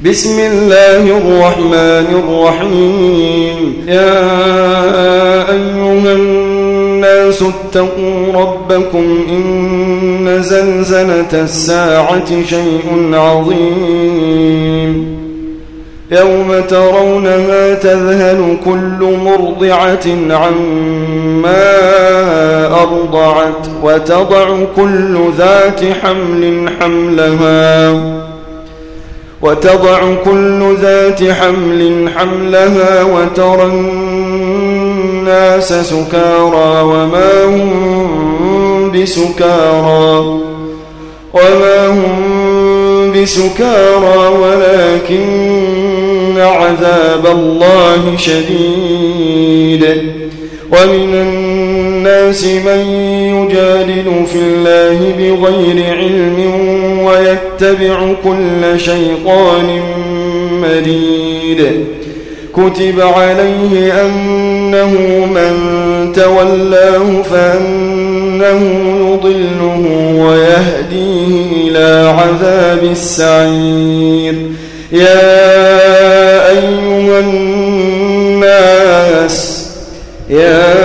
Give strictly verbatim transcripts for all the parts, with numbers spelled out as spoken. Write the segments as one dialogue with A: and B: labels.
A: بسم الله الرحمن الرحيم. يا أيها الناس اتقوا ربكم إن زلزلة الساعة شيء عظيم يوم ترونها تذهل كل مرضعة عما أرضعت وتضع كل ذات حمل حملها وتضع كل ذات حمل حملها وترى الناس سكارى وما هم بسكارى وما هم بسكارى ولكن عذاب الله شديد. ومن الناس من يجادل في الله بغير علم ويتبع كل شيطان مريد. كتب عليه أنه من تولاه فأنه يضله ويهديه إلى عذاب السعير. يا أيها الناس يا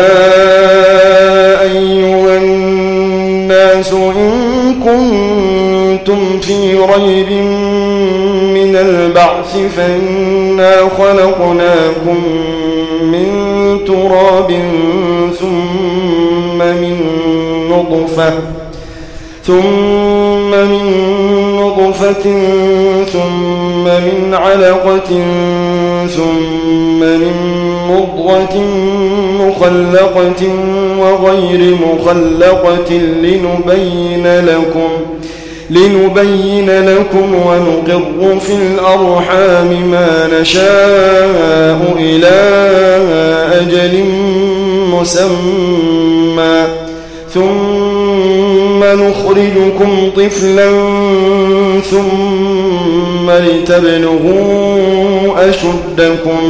A: أيها الناس إن كنتم في ريب من البعث فإنا خلقناكم من تراب ثم من نطفة ثم من نطفة ثم من علقة ثم من مضغة مخلقة وغير مخلقة لنبين لكم لنبين لكم ونقر في الأرحام ما نشاء إلى أجل مسمى ثم نخرجكم طفلا ثم لتبلغوا أشدكم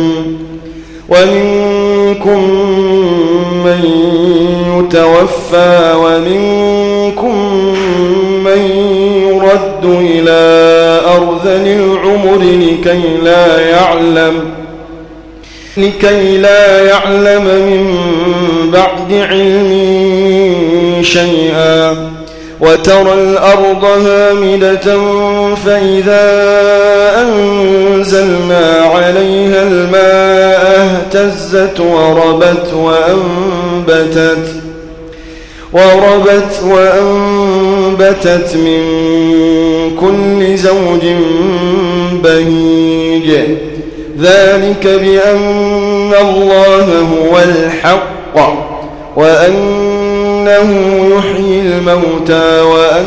A: ومنكم من يتوفى ومنكم من يرد إلى أرذل العمر لكي لا يعلم لكي لا يعلم من بعد علم شيئا. وترى الأرض هامدة فإذا أنزلنا عليها الماء اهتزت وربت وأنبتت وربت وأنبتت من كل زوج بهيج. ذلك بأن الله هو الحق وأنه يحيي الموتى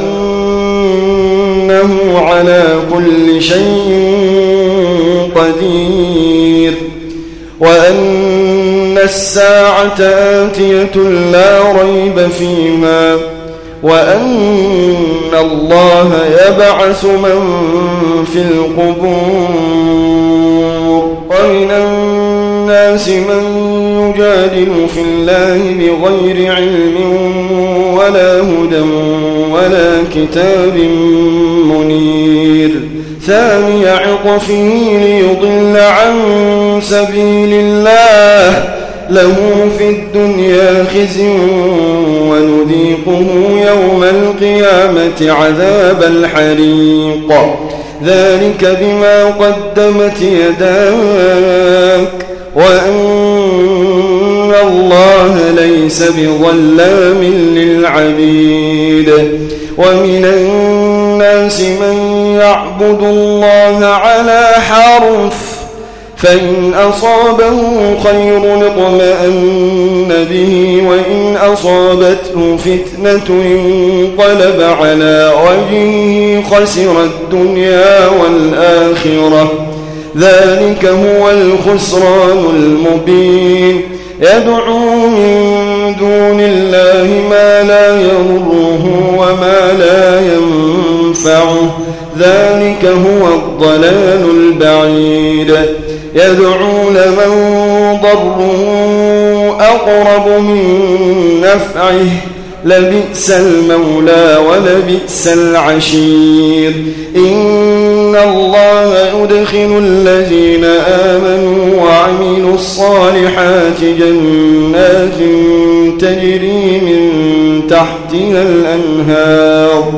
A: وأنه على كل شيء قدير وأن الساعة آتية لا ريب فيها وأن الله يبعث من في القبور. ومن الناس من يجادل في الله بغير علم ولا هدى ولا كتاب منير. ثاني عطفه ليضل عن سبيل الله له في الدنيا خزي ونذيقه يوم القيامة عذاب الحريق. ذلك بما قدمت يداك وأن الله ليس بظلام للعبيد. ومن الناس من يعبد الله على حرف فإن أصابه خير اطمأن به وإن أصابته فتنة انقلب على وجهه خسر الدنيا والآخرة. ذلك هو الخسران المبين. يدعو من دون الله ما لا يضره وما لا ينفعه. ذلك هو الضلال البعيد. يدعو لمن ضره أقرب من نفعه لبئس المولى ولبئس العشير إن الله يدخل الذين آمنوا وعملوا الصالحات جنات تجري من تحتها الأنهار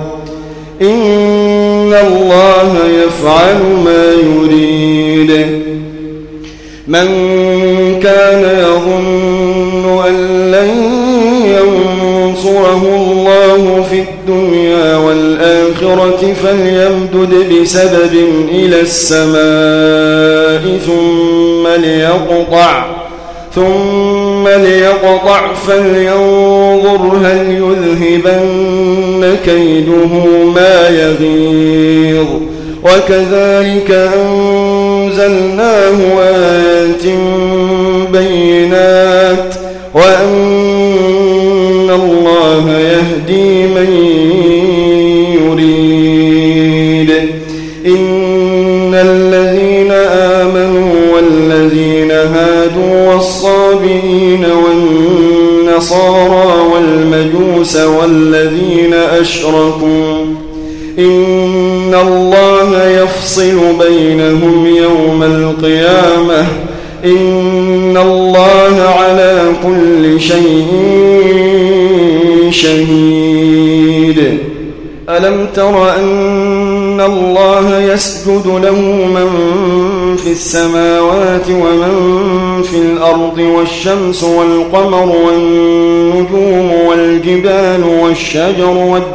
A: إن الله يفعل ما يريد من كان يظن أن لن ينصره الله في الدنيا والآخرة فليمدد بسبب إلى السماء ثم ليقطع ثم ليقطع فلينظر هل يذهبن كيده ما يغيظ وكذلك أنزلناه آيات بينات وأن الله يهدي من يريد إن الذين آمنوا والذين هادوا والصابئين والنصارى والمجوس والذين أشركوا إن الله يفصل بينهم يوم القيامة إن الله على كل شيء شهيد ألم تر أن الله يسجد له من في السماوات ومن في الأرض والشمس والقمر والنجوم والجبال والشجر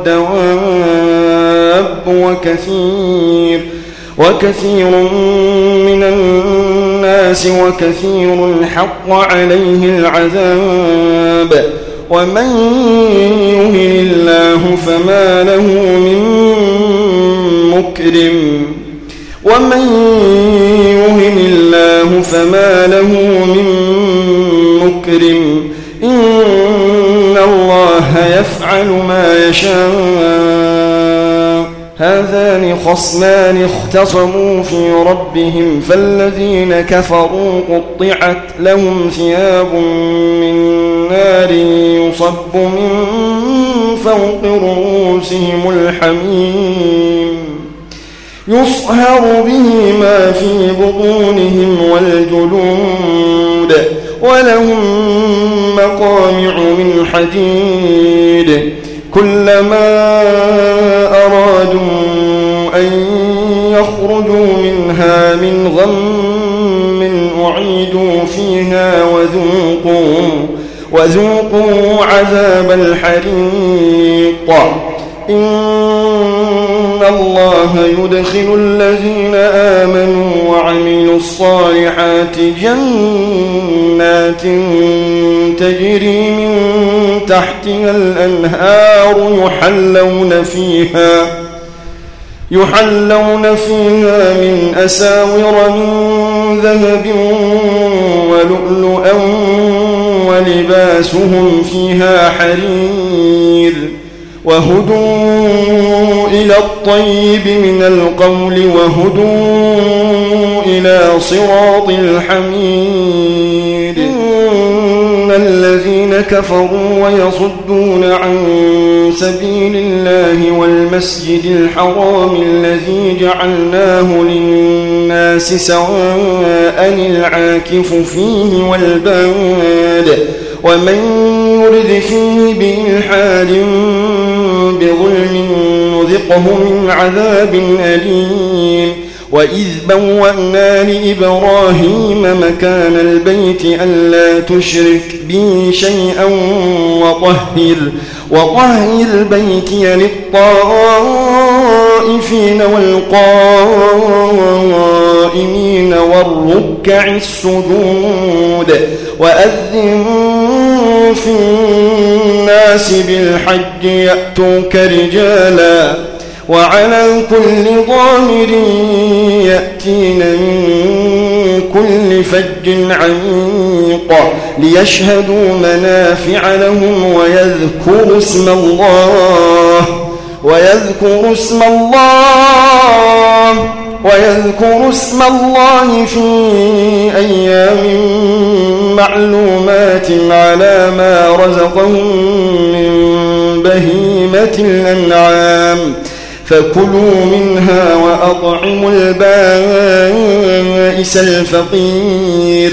A: والدواب وكثير وكثير من الناس وكثير حق عليه العذاب ومن يهن الله فما له من مكرم ومن يهن الله فما له من مكرم إن الله يفعل ما يشاء هذان خصمان اختصموا في ربهم فالذين كفروا قطعت لهم ثياب من نار يصب من فوق رؤوسهم الحميم يصهر به ما في بطونهم والجلود ولهم مقامع من حديد كلما أرادوا أن يخرجوا منها من غم أعيدوا فيها وذوقوا وذوقوا عذاب الحريق إن الله يدخل الذين آمنوا وعملوا الصالحات جنات تجري من تحتها الأنهار يحلون فيها يحلون فيها من أساور من ذهب ولؤلؤا ولباسهم فيها حرير وهدوا إلى الطيب من القول وهدوا إلى صراط الحميد إن الذين كفروا ويصدون عن سبيل الله والمسجد الحرام الذي جعلناه للناس سواء العاكف فيه والباد ومن يرد فيه بإلحاد بظلم نذقه من عذاب أليم وإذ بوأنا لإبراهيم مكان البيت ألا تشرك بي شيئا وطهر وطهر بيتي للطائفين والقائمين والركع السجود وأذن في الناس بالحج يأتوك رجالا وعلى كل ضامر يأتين من كل فج عميق ليشهدوا منافع لهم ويذكروا اسم الله ويذكروا اسم الله ويذكروا اسم الله في أيام معلومات على ما رزقهم من بهيمة الأنعام فكلوا منها وأطعموا البائس الفقير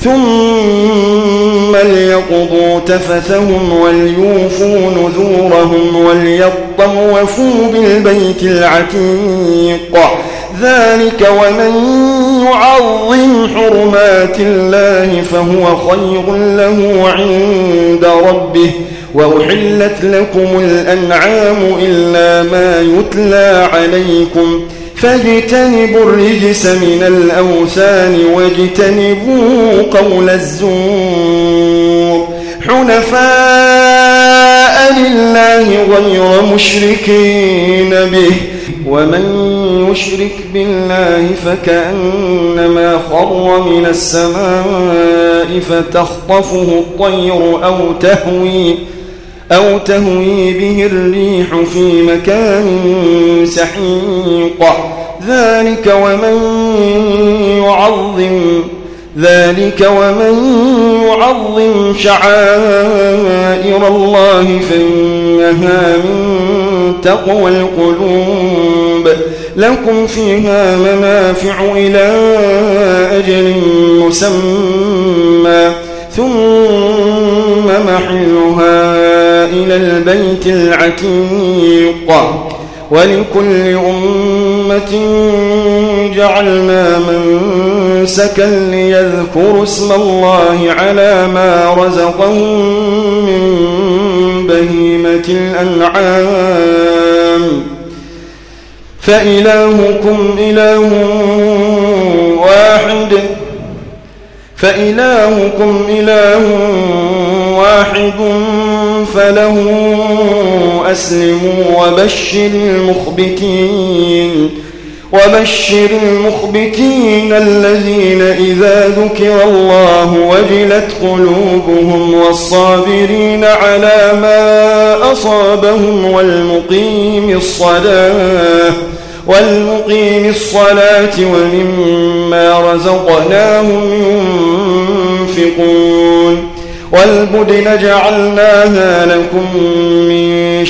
A: ثم ليقضوا تفثهم وليوفوا نذورهم وليطوفوا بالبيت العتيق ذلك ومن يعظم حرمات الله فهو خير له عند ربه وأحلت لكم الأنعام إلا ما يتلى عليكم فاجتنبوا الرجس من الأوثان واجتنبوا قول الزور حنفاء لله غير مشركين به ومن يشرك بالله فكأنما خر من السماء فتخطفه الطير أو تهوي أو تهوي به الريح في مكان سحيق ذلك ومن يعظم ذلك ومن يعظم شعائر الله فإنها من تقوى القلوب لكم فيها منافع إلى أجل مسمى ثم محلها إلى البيت العتيق ولكل أمة جعلنا منسكا ليذكروا اسم الله على ما رزقهم من بهيمة الأنعام فإلهكم إله واحد فإلهكم إله واحد فله أسلموا وبشر المخبتين وبشر المخبتين الذين إذا ذكر الله وجلت قلوبهم والصابرين على ما أصابهم والمقيم الصلاة والمقيم الصلاة ومما رزقناهم ينفقون والبدن جعلناها لكم من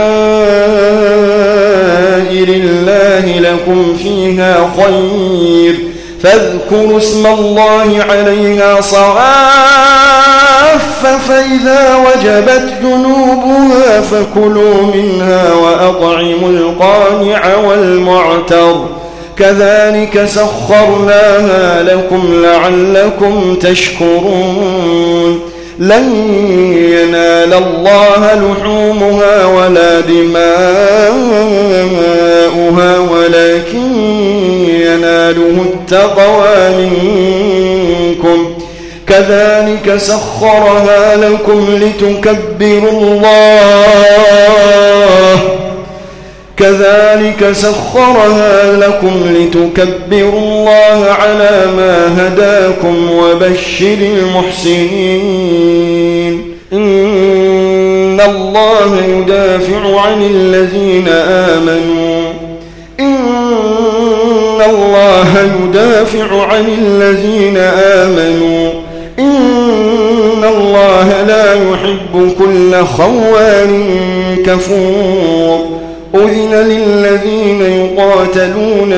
A: شعائر الله لكم فيها خير فاذكروا اسم الله عليها صواف فإذا وجبت جنوبها فكلوا منها وأطعموا القانع والمعتر كذلك سخرناها لكم لعلكم تشكرون لن ينال الله لحومها ولا دماؤها ولكن يناله التقوى منكم كذلك سخرها لكم لتكبروا الله كذلك سخرها لكم لتكبروا الله على ما هداكم وبشر المحسنين إن الله يدافع عن الذين آمنوا إن الله يدافع عن الذين آمنوا إن الله لا يحب كل خوان كفور أذن للذين يقاتلون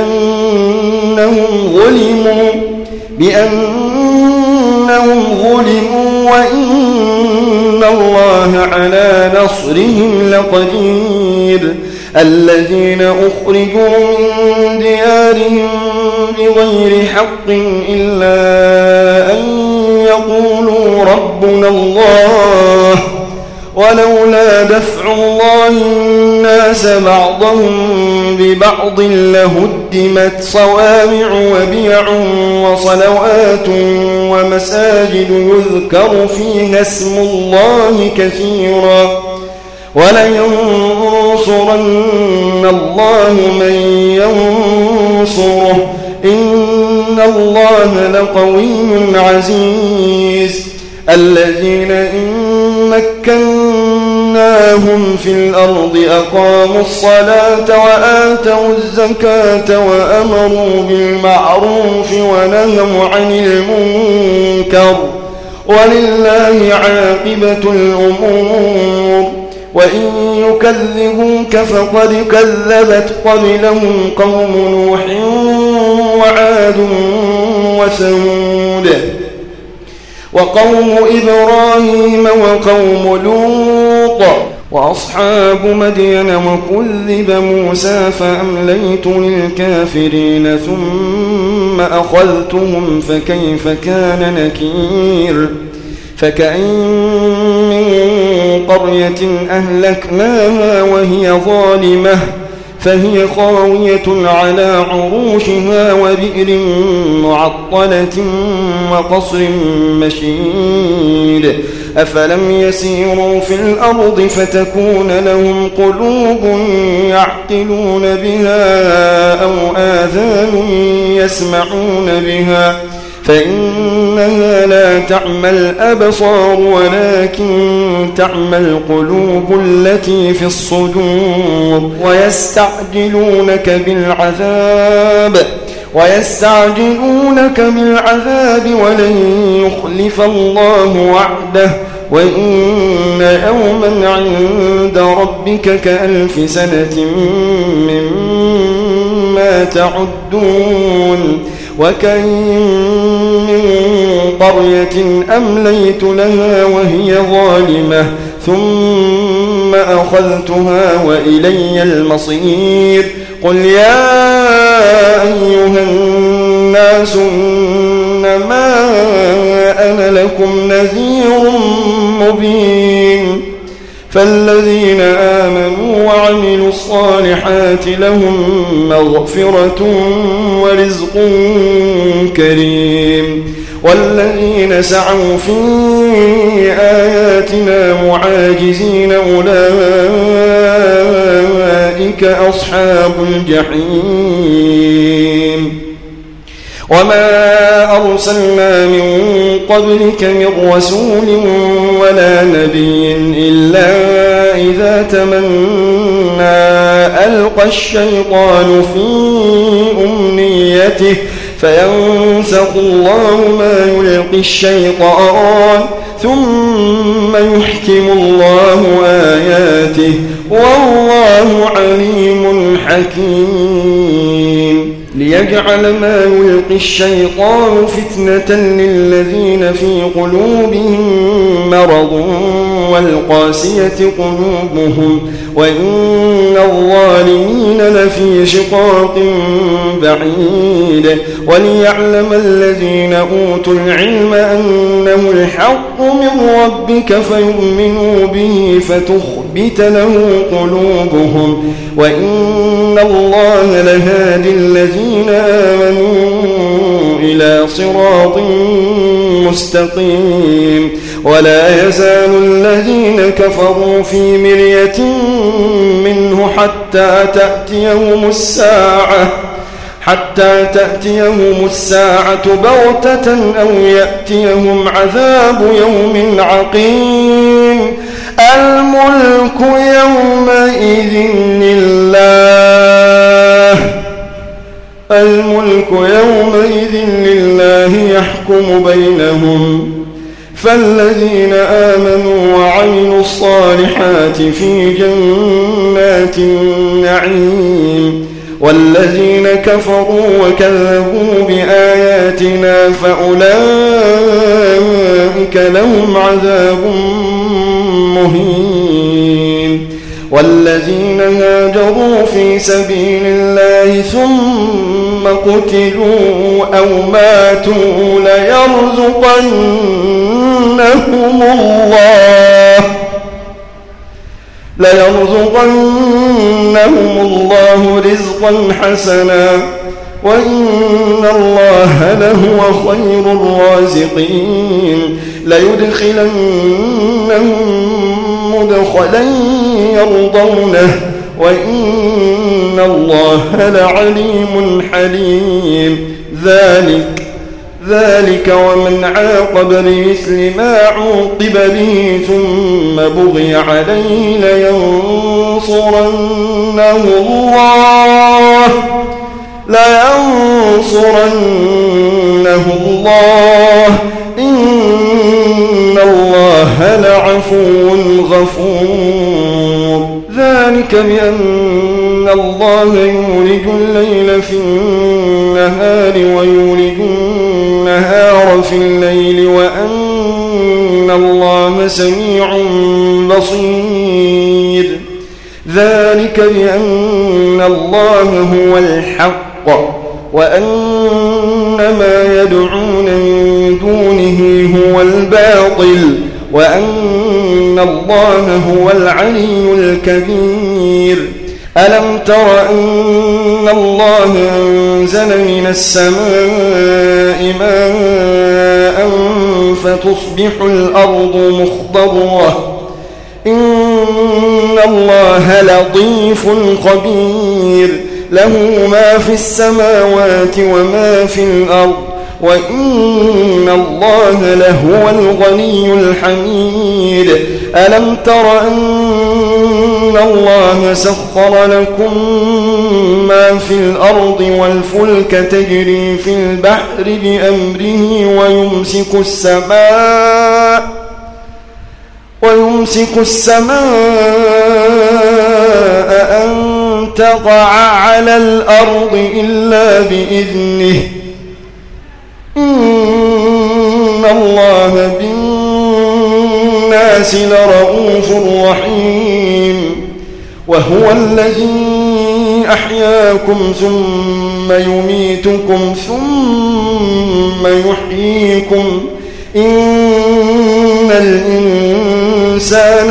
A: بأنهم ظلموا بأنهم ظلموا وإن الله على نصرهم لقدير الذين أخرجوا من ديارهم بغير حق إلا أن يقولوا ربنا الله ولولا دفع الله الناس بعضهم ببعض لهدمت صوامع وبيع وصلوات ومساجد يذكر فيها اسم الله كثيرا ولينصرن الله من ينصره إن الله لقوي عزيز الذين إن مكناهم في الأرض أقاموا الصلاة وآتوا الزكاة وأمروا بالمعروف ونهوا عن المنكر ولله عاقبة الأمور وإن يكذبوك فقد كذبت قبلهم قوم نوح وعاد وثمود وقوم إبراهيم وقوم لوط وأصحاب مدين وكذب موسى فأمليت للكافرين ثم أخذتهم فكيف كان نكير فكأين من قرية أهلكناها وهي ظالمة فهي خاوية على عروشها وبئر معطلة وقصر مشيد أفلم يسيروا في الأرض فتكون لهم قلوب يعقلون بها أو آذان يسمعون بها فإنها لا تعمى الأبصار ولكن تعمى القلوب التي في الصدور ويستعجلونك بالعذاب ويستعجلونك بالعذاب ولن يخلف الله وعده وإن يوما عند ربك كألف سنة مما تعدون وكأين من قرية أمليت لها وهي ظالمة ثم أخذتها وإلي المصير قل يا أيها الناس إنما أنا لكم نذير مبين فالذين آمنوا وعملوا الصالحات لهم مغفرة ورزق كريم والذين سعوا في آياتنا معاجزين أولئك أصحاب الجحيم وما أرسلنا من قبلك من رسول ولا نبي إلا إذا تمنى ألقى الشيطان في أمنيته فينسخ الله ما يلقي الشيطان ثم يحكم الله آياته والله عليم حكيم ليجعل ما يلقي الشيطان فتنة للذين في قلوبهم مرض والقاسية قلوبهم وإن الظالمين لفي شقاق بعيد وليعلم الذين أوتوا العلم أنه الحق من ربك فيؤمنوا به فتخبت له قلوبهم وإن الله لهادي الذين آمنوا إلى صراط مستقيم ولا يزال الذين كفروا في مرية منه حتى تأتيهم الساعة حتى تأتيهم الساعة بغتة أو يأتيهم عذاب يوم عقيم الملك يومئذ لله الملك يومئذ لله يحكم بينهم فالذين آمنوا وعملوا الصالحات في جنات النعيم والذين كفروا وكذبوا بآياتنا فأولئك لهم عذاب مهين والذين هاجروا في سبيل الله ثم قتلوا أو ماتوا ليرزقنهم الله ليرزقنهم الله رزقا حسنا وإن الله لهو خير الرازقين ليدخلنهم مدخلا يرضونه وإن الله لعليم حليم ذلك ذلك ومن عاقب بمثل ما عوقب به ثم بغي عليه لينصرنه الله لينصرنه الله إن الله لعفو غفور ذلك بأن الله يولج الليل في النهار ويولج النهار في الليل وأن الله سميع بصير. ذلك بأن الله هو الحق وأن ما يدعون من دونه هو الباطل وأن الله هو العلي الكبير. ألم تر أن الله أنزل من السماء ماء فتصبح الأرض مخضرة إن الله لطيف خبير له ما في السماوات وما في الأرض وإن الله لهو الغني الحميد. ألم تر أن الله سخر لكم ما في الأرض والفلك تجري في البحر بأمره ويمسك السماء ويمسك السماء أن تقع على الأرض إلا بإذنه إن الله بالناس لرؤوف رحيم. وهو الذي أحياكم ثم يميتكم ثم يحييكم إن الإنسان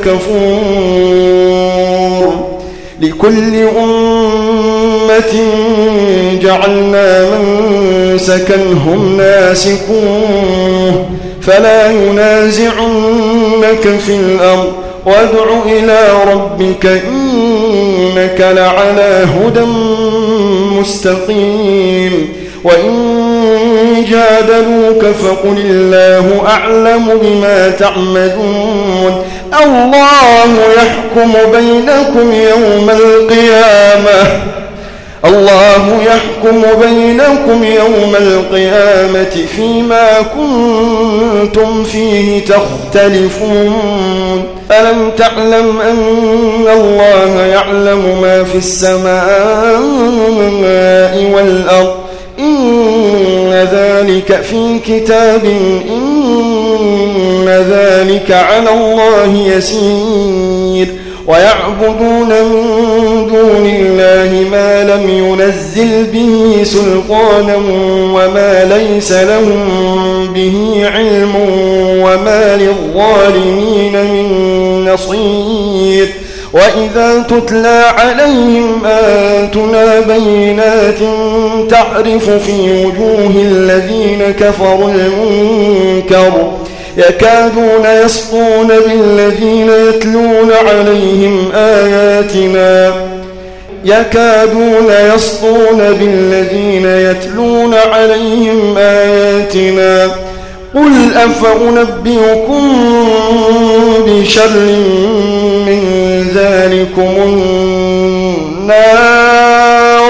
A: لكفور. لكل أمة جعلنا منسكا هم ناسكوه فلا ينازعنك في الأمر وادع إلى ربك إنك لعلى هدى مستقيم. وإن جادلوك فقل الله أعلم بما تعملون. الله يحكم بينكم يوم القيامة الله يحكم بينكم يوم القيامة فيما كنتم فيه تختلفون. ألم تعلم أن الله يعلم ما في السماء والأرض إن ذلك في كتاب إن ذلك على الله يسير. ويعبدون من دون الله ما لم ينزل به سلطانا وما ليس لهم به علم وما للظالمين من نصير. وإذا تتلى عليهم آياتنا بينات تعرف في وجوه الذين كفروا المنكر يكادون يسطون بالذين يتلون عليهم آياتنا يكادون يسطون بالذين يتلون عليهم آياتنا قل أفأنبئكم بشر من ذلكم النار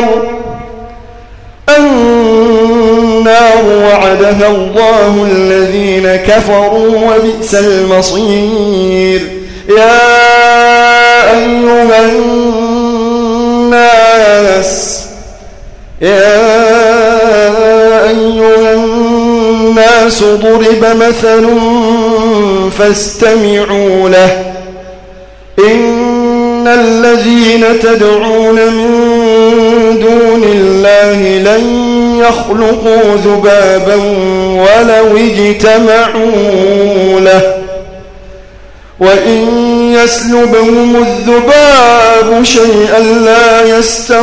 A: النار وعدها الله الذين كفروا وبئس المصير. يا أيها الناس يا أيها الناس ضرب مثل فاستمعوا له إن الذين تدعون من دون الله لن يخلقوا ذبابا ولو اجتمعوا له وإن يسلبهم الذباب شيئا لا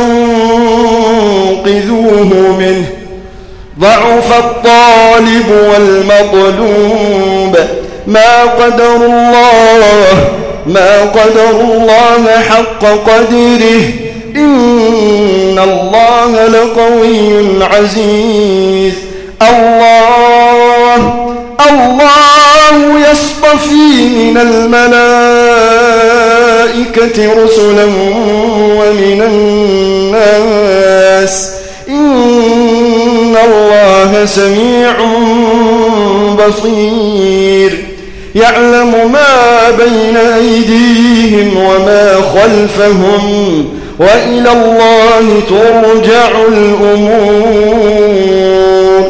A: يستنقذوه منه ضعف الطالب والمطلوب ما قدر الله ما قدر الله حق قدره إن الله لقوي عزيز. الله الله يصطفي من الملائكة رسلا ومن الناس إن الله سميع بصير. يعلم ما بين أيديهم وما خلفهم وإلى الله ترجع الأمور.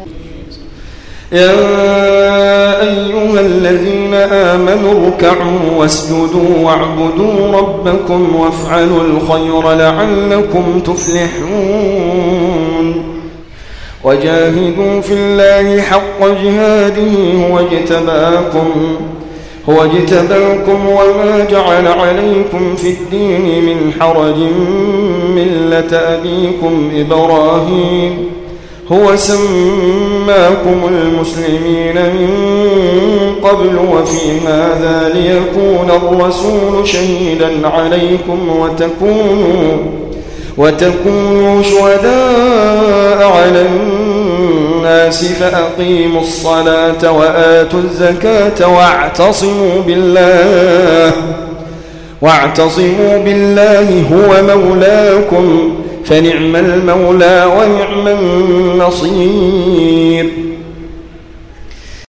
A: يا أيها الذين آمنوا اركعوا واسجدوا واعبدوا ربكم وافعلوا الخير لعلكم تفلحون. وجاهدوا في الله حق جهاده هو اجتباكم هو اجتباكم وما جعل عليكم في الدين من حرج ملة أبيكم إبراهيم هو سماكم المسلمين من قبل وفي هذا ليكون الرسول شهيدا عليكم وتكونوا وتكونوا شهداء على الناس فأقيموا الصلاة وآتوا الزكاة واعتصموا بالله واعتصموا بالله هو مولاكم فنعم المولى ونعم النصير.